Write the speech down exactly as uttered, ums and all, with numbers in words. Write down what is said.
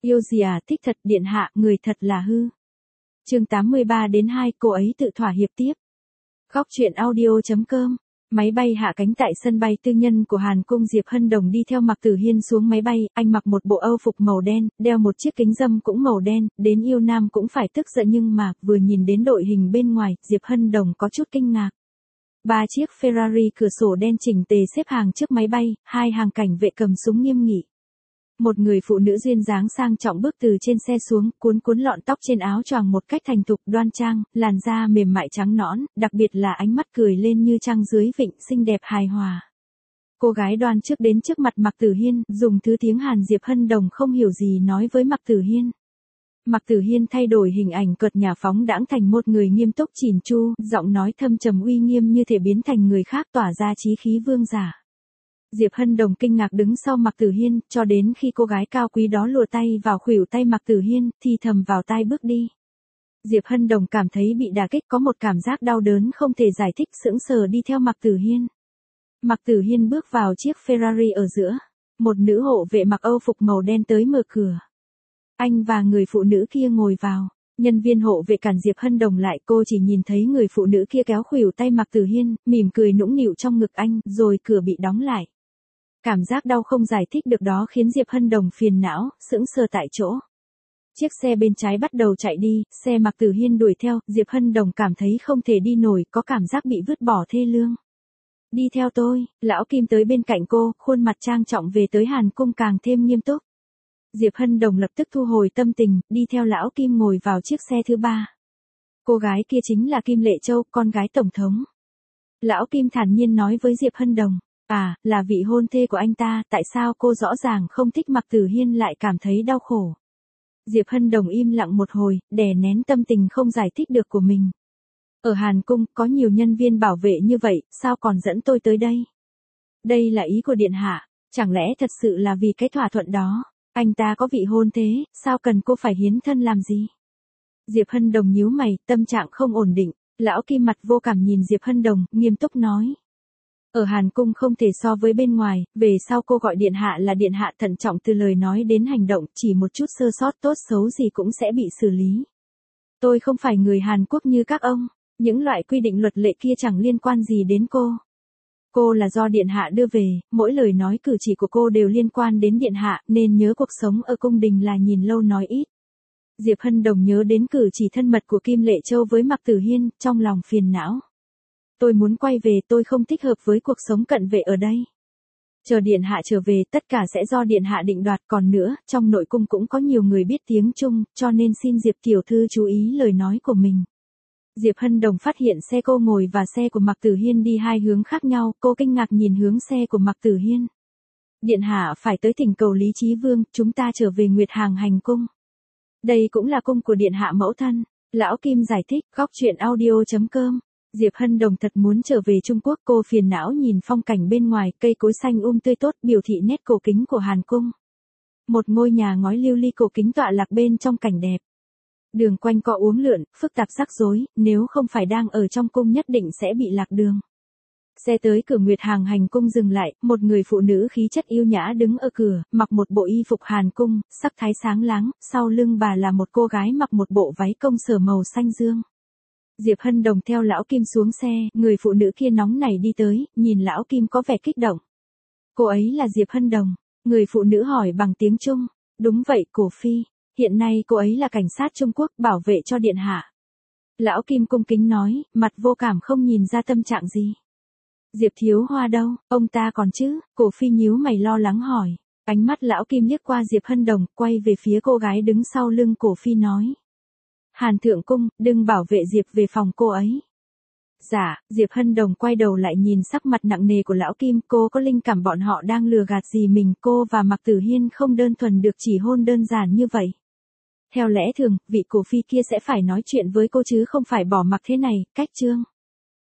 Yêu gì à, thích thật, điện hạ, người thật là hư. Chương tám mươi ba đến hai, cô ấy tự thỏa hiệp tiếp. Góc truyện audio chấm com. Máy bay hạ cánh tại sân bay tư nhân của Hàn Cung. Diệp Hân Đồng đi theo Mạc Tử Hiên xuống máy bay, anh mặc một bộ Âu phục màu đen, đeo một chiếc kính râm cũng màu đen, đến yêu nam cũng phải tức giận nhưng mà, vừa nhìn đến đội hình bên ngoài, Diệp Hân Đồng có chút kinh ngạc. Ba chiếc Ferrari cửa sổ đen chỉnh tề xếp hàng trước máy bay, hai hàng cảnh vệ cầm súng nghiêm nghị. Một người phụ nữ duyên dáng sang trọng bước từ trên xe xuống, cuốn cuốn lọn tóc trên áo choàng một cách thành thục đoan trang, làn da mềm mại trắng nõn, đặc biệt là ánh mắt cười lên như trăng dưới vịnh, xinh đẹp hài hòa. Cô gái đoan trước đến trước mặt Mạc Tử Hiên, dùng thứ tiếng Hàn. Diệp Hân Đồng không hiểu gì nói với Mạc Tử Hiên. Mạc Tử Hiên thay đổi hình ảnh cợt nhả phóng đãng thành một người nghiêm túc chỉn chu, giọng nói thâm trầm uy nghiêm như thể biến thành người khác, tỏa ra chí khí vương giả. Diệp Hân Đồng kinh ngạc đứng sau Mạc Tử Hiên, cho đến khi cô gái cao quý đó lùa tay vào khuỷu tay Mạc Tử Hiên, thì thầm vào tai bước đi. Diệp Hân Đồng cảm thấy bị đả kích, có một cảm giác đau đớn không thể giải thích, sững sờ đi theo Mạc Tử Hiên. Mạc Tử Hiên bước vào chiếc Ferrari ở giữa, một nữ hộ vệ mặc Âu phục màu đen tới mở cửa. Anh và người phụ nữ kia ngồi vào. Nhân viên hộ vệ cản Diệp Hân Đồng lại, cô chỉ nhìn thấy người phụ nữ kia kéo khuỷu tay Mạc Tử Hiên, mỉm cười nũng nịu trong ngực anh, rồi cửa bị đóng lại. Cảm giác đau không giải thích được đó khiến Diệp Hân Đồng phiền não, sững sờ tại chỗ. Chiếc xe bên trái bắt đầu chạy đi, xe Mạc Tử Hiên đuổi theo, Diệp Hân Đồng cảm thấy không thể đi nổi, có cảm giác bị vứt bỏ thê lương. Đi theo tôi, lão Kim tới bên cạnh cô, khuôn mặt trang trọng về tới Hàn Cung càng thêm nghiêm túc. Diệp Hân Đồng lập tức thu hồi tâm tình, đi theo lão Kim ngồi vào chiếc xe thứ ba. Cô gái kia chính là Kim Lệ Châu, con gái tổng thống. Lão Kim thản nhiên nói với Diệp Hân Đồng, à, là vị hôn thê của anh ta, tại sao cô rõ ràng không thích Mạc Tử Hiên lại cảm thấy đau khổ. Diệp Hân Đồng im lặng một hồi, đè nén tâm tình không giải thích được của mình. Ở Hàn Cung, có nhiều nhân viên bảo vệ như vậy, sao còn dẫn tôi tới đây? Đây là ý của điện hạ, chẳng lẽ thật sự là vì cái thỏa thuận đó? Anh ta có vị hôn thế, sao cần cô phải hiến thân làm gì? Diệp Hân Đồng nhíu mày, tâm trạng không ổn định. Lão Kim mặt vô cảm nhìn Diệp Hân Đồng, nghiêm túc nói. Ở Hàn Cung không thể so với bên ngoài, về sau cô gọi điện hạ là điện hạ, thận trọng từ lời nói đến hành động, chỉ một chút sơ sót tốt xấu gì cũng sẽ bị xử lý. Tôi không phải người Hàn Quốc như các ông, những loại quy định luật lệ kia chẳng liên quan gì đến cô. Cô là do điện hạ đưa về, mỗi lời nói cử chỉ của cô đều liên quan đến điện hạ, nên nhớ cuộc sống ở cung đình là nhìn lâu nói ít. Diệp Hân Đồng nhớ đến cử chỉ thân mật của Kim Lệ Châu với Mạc Tử Hiên, trong lòng phiền não. Tôi muốn quay về, tôi không thích hợp với cuộc sống cận vệ ở đây. Chờ điện hạ trở về, tất cả sẽ do điện hạ định đoạt, còn nữa, trong nội cung cũng có nhiều người biết tiếng Trung, cho nên xin Diệp tiểu thư chú ý lời nói của mình. Diệp Hân Đồng phát hiện xe cô ngồi và xe của Mạc Tử Hiên đi hai hướng khác nhau, cô kinh ngạc nhìn hướng xe của Mạc Tử Hiên. Điện hạ phải tới thỉnh cầu Lý Chí Vương, chúng ta trở về Nguyệt Hàng Hành Cung. Đây cũng là cung của điện hạ mẫu thân. Lão Kim giải thích, góc truyện audio chấm com. Diệp Hân Đồng thật muốn trở về Trung Quốc, cô phiền não nhìn phong cảnh bên ngoài, cây cối xanh um tươi tốt, biểu thị nét cổ kính của Hàn Cung. Một ngôi nhà ngói lưu ly cổ kính tọa lạc bên trong cảnh đẹp. Đường quanh co uốn lượn, phức tạp rắc rối, nếu không phải đang ở trong cung nhất định sẽ bị lạc đường. Xe tới cửa Nguyệt Hàng Hành Cung dừng lại, một người phụ nữ khí chất yêu nhã đứng ở cửa, mặc một bộ y phục Hàn Cung, sắc thái sáng láng, sau lưng bà là một cô gái mặc một bộ váy công sở màu xanh dương. Diệp Hân Đồng theo lão Kim xuống xe, người phụ nữ kia nóng nảy đi tới, nhìn lão Kim có vẻ kích động. Cô ấy là Diệp Hân Đồng, người phụ nữ hỏi bằng tiếng Trung. Đúng vậy, cổ phi. Hiện nay cô ấy là cảnh sát Trung Quốc, bảo vệ cho điện hạ. Lão Kim cung kính nói, mặt vô cảm không nhìn ra tâm trạng gì. Diệp thiếu hoa đâu, ông ta còn chứ? Cổ phi nhíu mày lo lắng hỏi. Ánh mắt lão Kim liếc qua Diệp Hân Đồng, quay về phía cô gái đứng sau lưng cổ phi nói. Hàn thượng cung, đừng bảo vệ Diệp về phòng cô ấy. Dạ, Diệp Hân Đồng quay đầu lại nhìn sắc mặt nặng nề của lão Kim, cô có linh cảm bọn họ đang lừa gạt gì mình, cô và Mạc Tử Hiên không đơn thuần được chỉ hôn đơn giản như vậy. Theo lẽ thường, vị cổ phi kia sẽ phải nói chuyện với cô chứ không phải bỏ mặc thế này, cách chương.